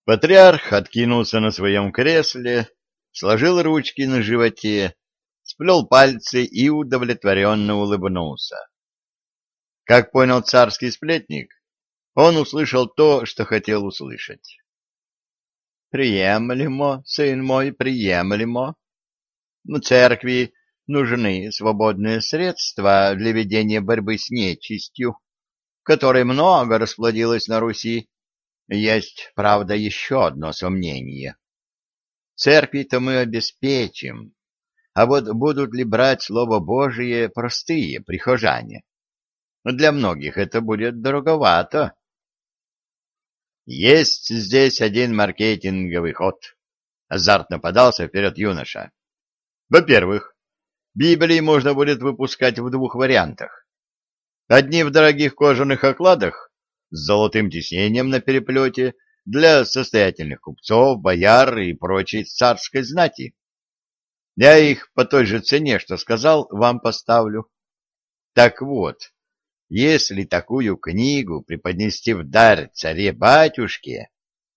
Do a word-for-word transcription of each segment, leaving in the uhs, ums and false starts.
Патриарх откинулся на своем кресле, сложил ручки на животе, сплел пальцы и удовлетворенно улыбнулся. Как понял царский сплетник, он услышал то, что хотел услышать. «Приемлемо, сын мой, приемлемо. В церкви нужны свободные средства для ведения борьбы с нечистью, которой много расплодилось на Руси. Есть, правда, еще одно сомнение. Церкви-то мы обеспечим, а вот будут ли брать Слово Божие простые прихожане? Для многих это будет дороговато». «Есть здесь один маркетинговый ход», — азартно подался вперед юноша. «Во-первых, Библии можно будет выпускать в двух вариантах. Одни в дорогих кожаных окладах с золотым тиснением на переплете для состоятельных купцов, бояр и прочей царской знати. Я их по той же цене, что сказал, вам поставлю. Так вот, если такую книгу преподнести в дар царе-батюшке,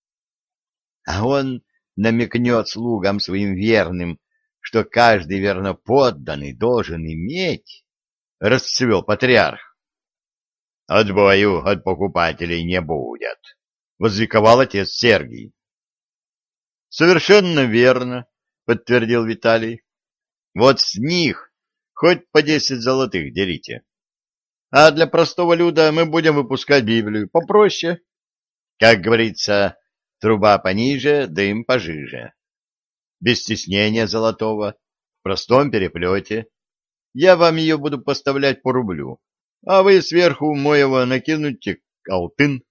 а он намекнет слугам своим верным, что каждый верноподданный должен иметь, — расцвел патриарх. — Отбою от покупателей не будет, — возликовал отец Сергий. — Совершенно верно, — подтвердил Виталий. — Вот с них хоть по десять золотых дерите. А для простого люда мы будем выпускать Библию попроще. Как говорится, труба пониже, дым пожиже. Без стеснения золотого, в простом переплете. Я вам ее буду поставлять по рублю, а вы сверху моего накинете алтын.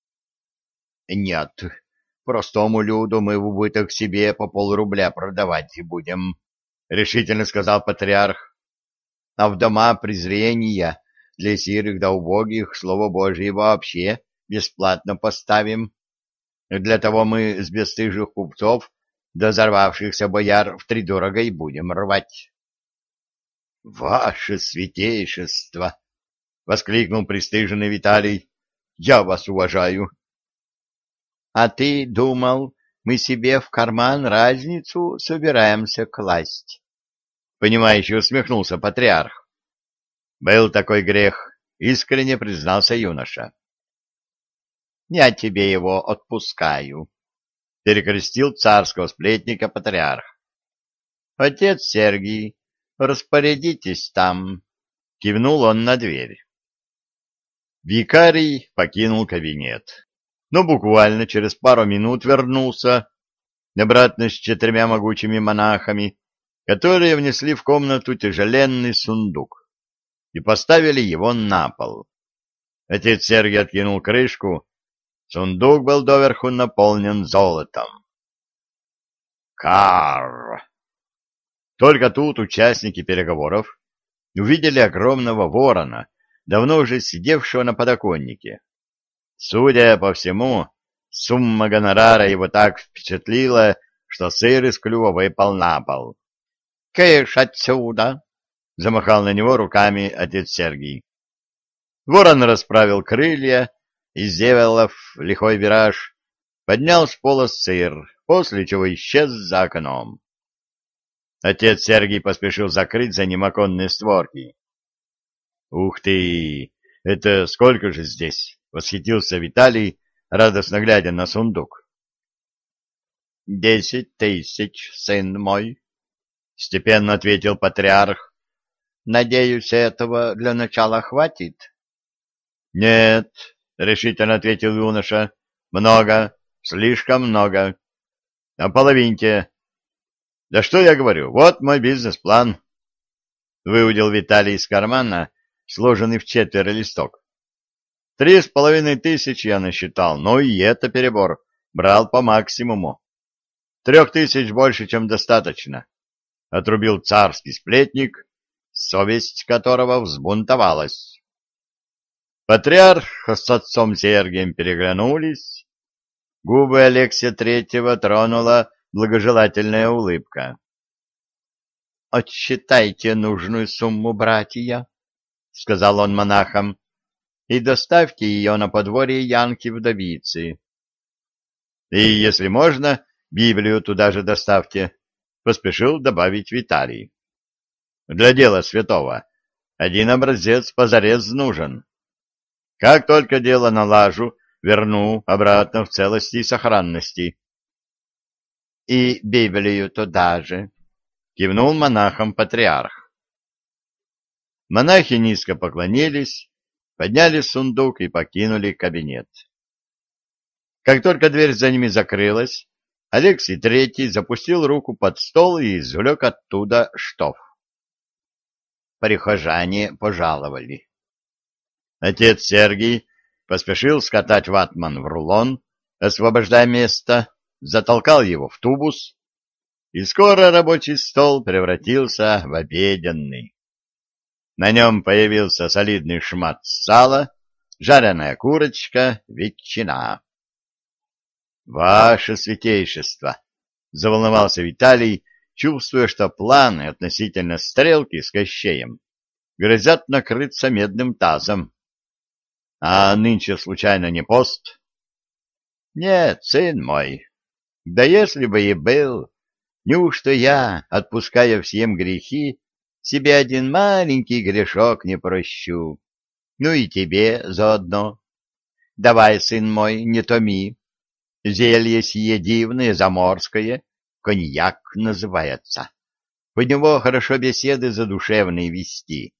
Нет, простому люду мы в убыток себе по полрубля продавать будем, — решительно сказал патриарх. А в дома презрения для сирых да убогих Слово Божие вообще бесплатно поставим. Для того мы с бесстыжих купцов до взорвавшихся бояр втридорого и будем рвать. — Ваше святейшество! — воскликнул пристыженный Виталий. — Я вас уважаю. — А ты думал, мы себе в карман разницу собираемся класть? — понимающе усмехнулся патриарх. — Был такой грех, — искренне признался юноша. — Я тебе его отпускаю, — перекрестил царского сплетника патриарх. — Отец Сергий, распорядитесь там, — кивнул он на дверь. Викарий покинул кабинет, но буквально через пару минут вернулся, обратно с четырьмя могучими монахами, которые внесли в комнату тяжеленный сундук и поставили его на пол. Отец Сергий откинул крышку, сундук был доверху наполнен золотом. Кар! Только тут участники переговоров увидели огромного ворона, давно уже сидевшего на подоконнике. Судя по всему, сумма гонорара его так впечатлила, что сыр из клюва выпал на пол. — Кыш отсюда! — замахал на него руками отец Сергий. Ворон расправил крылья и, сделав лихой вираж, поднял с пола сыр, после чего исчез за окном. Отец Сергий поспешил закрыть за ним оконные створки. — Ух ты! Это сколько же здесь? — восхитился Виталий, радостно глядя на сундук. — Десять тысяч, сын мой, — степенно ответил патриарх. — Надеюсь, этого для начала хватит? — Нет, — решительно ответил юноша, — много, слишком много. — А половинте. — Да что я говорю, вот мой бизнес-план. Выудил Виталий из кармана сложенный в четверо листок. Три с половиной тысячи я насчитал, но и это перебор, брал по максимуму. Трех тысяч больше, чем достаточно. Отрубил царский сплетник, совесть которого взбунтовалась. Патриарх с отцом Сергием переглянулись. Губы Алексия Третьего тронула благожелательная улыбка. — Отсчитайте нужную сумму, братья, — сказал он монахам, — и доставьте ее на подворье Янки-вдовицы. И, если можно, Библию туда же доставьте, — поспешил добавить Виталий. Для дела святого один образец позарез нужен. Как только дело налажу, верну обратно в целости и сохранности. — И Библию туда же, — кивнул монахом патриарх. Монахи низко поклонились, подняли сундук и покинули кабинет. Как только дверь за ними закрылась, Алексий Третий запустил руку под стол и извлек оттуда штоф. Прихожане пожаловали. Отец Сергий поспешил скатать ватман в рулон, освобождая место, затолкал его в тубус, и скоро рабочий стол превратился в обеденный. На нем появился солидный шмат сала, жареная курочка, ветчина. — Ваше святейшество! — заволновался Виталий, чувствуя, что планы относительно стрелки с Кощеем грозят накрыться медным тазом. — А нынче, случайно, не пост? — Нет, сын мой, да если бы и был, неужто я, отпуская всем грехи, себе один маленький грешок не прощу? Ну и тебе заодно. Давай, сын мой, не томи. Зелье сие дивное, заморское, коньяк называется. Под него хорошо беседы задушевные вести.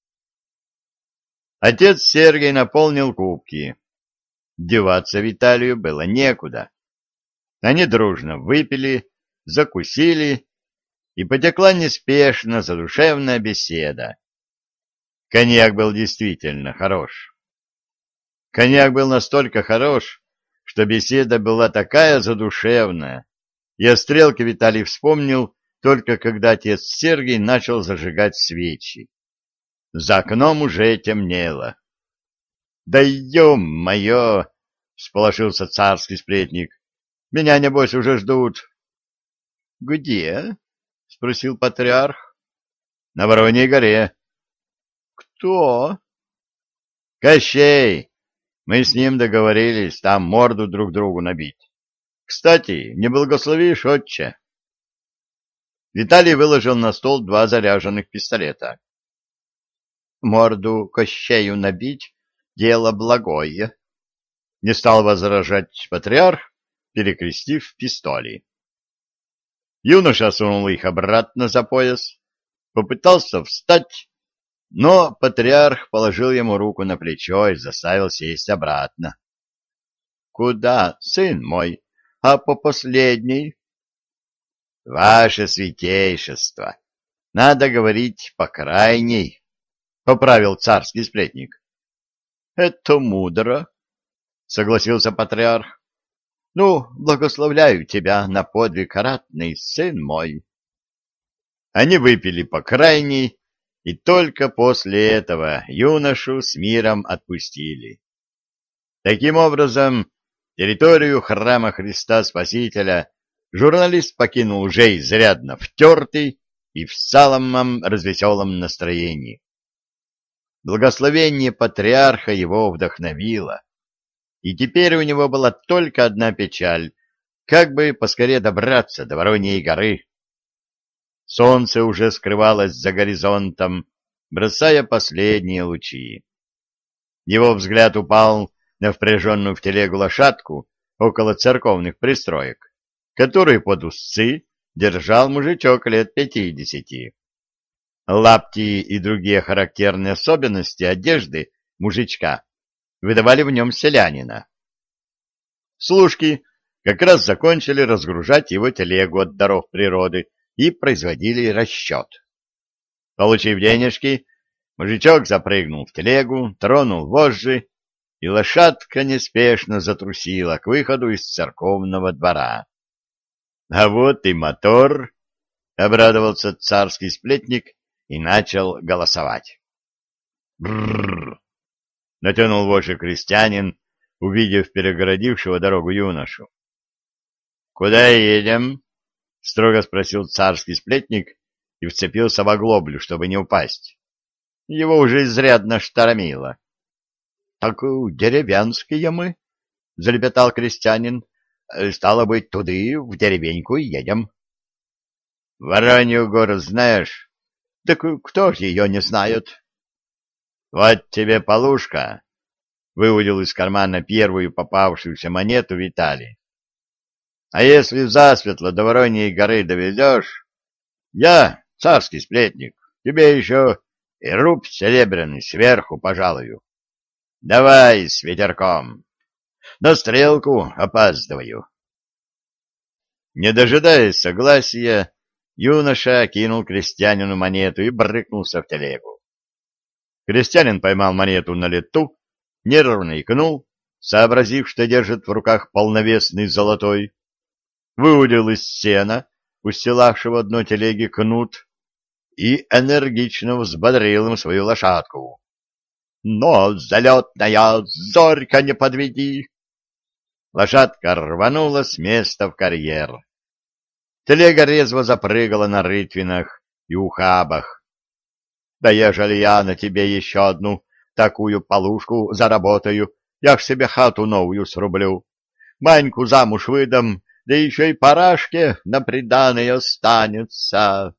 Отец Сергий наполнил кубки. Деваться Виталию было некуда. Они дружно выпили, закусили, и потекла неспешно задушевная беседа. Коньяк был действительно хорош. Коньяк был настолько хорош, что беседа была такая задушевная, и о стрелке Виталий вспомнил только когда отец Сергий начал зажигать свечи. За окном уже темнело. — Да ё-моё! — всполошился царский сплетник. — Меня, небось, уже ждут. — Где? — спросил патриарх. — На Вороньей горе. — Кто? — Кощей. Мы с ним договорились там морду друг другу набить. Кстати, не благословишь, отче? Виталий выложил на стол два заряженных пистолета. Морду Кощею набить — дело благое. Не стал возражать патриарх, перекрестив пистоли. Юноша сунул их обратно за пояс, попытался встать, но патриарх положил ему руку на плечо и заставил сесть обратно. — Куда, сын мой? А по последней? — Ваше святейшество, надо говорить по крайней, — поправил царский сплетник. — Это мудро, — согласился патриарх. — Ну, благословляю тебя на подвиг ратный, сын мой. Они выпили по крайней, и только после этого юношу с миром отпустили. Таким образом, территорию храма Христа Спасителя журналист покинул уже изрядно втертый и в самом развеселом настроении. Благословение патриарха его вдохновило, и теперь у него была только одна печаль — как бы поскорее добраться до Вороньей горы. Солнце уже скрывалось за горизонтом, бросая последние лучи. Его взгляд упал на впряженную в телегу лошадку около церковных пристроек, которую под узцы держал мужичок лет пятидесяти. Лапти и другие характерные особенности одежды мужичка выдавали в нем селянина. Служки как раз закончили разгружать его телегу от даров природы и производили расчет. Получив денежки, мужичок запрыгнул в телегу, тронул вожжи, и лошадка неспешно затрусила к выходу из церковного двора. — А вот и мотор! — обрадовался царский сплетник и начал голосовать. «Брррр!» — натянул вожжи крестьянин, увидев перегородившего дорогу юношу. «Куда едем?» — строго спросил царский сплетник и вцепился в оглоблю, чтобы не упасть. Его уже изрядно штормило. — Так деревенские мы, — залепетал крестьянин. — Стало быть, туды, в деревеньку, и едем. — Воронью гору знаешь? — Так кто ж ее не знает? — Вот тебе полушка, — выудил из кармана первую попавшуюся монету Виталий. — А если засветло до Вороньей горы доведешь, я, царский сплетник, тебе еще и рубь серебряный сверху пожалую. Давай с ветерком. На стрелку опаздываю. Не дожидаясь согласия, юноша кинул крестьянину монету и брыкнулся в телегу. Крестьянин поймал монету на лету, нервно икнул, сообразив, что держит в руках полновесный золотой, выудил из сена, устилавшего дно телеги, кнут и энергично взбодрил им свою лошадку. — Но, залетная, зорька не подведи! Лошадка рванула с места в карьер. Телега резво запрыгала на рытвинах и ухабах. — Да ежели я на тебе еще одну такую полушку заработаю, я ж себе хату новую срублю, Маньку замуж выдам, да еще и парашке на приданое останется.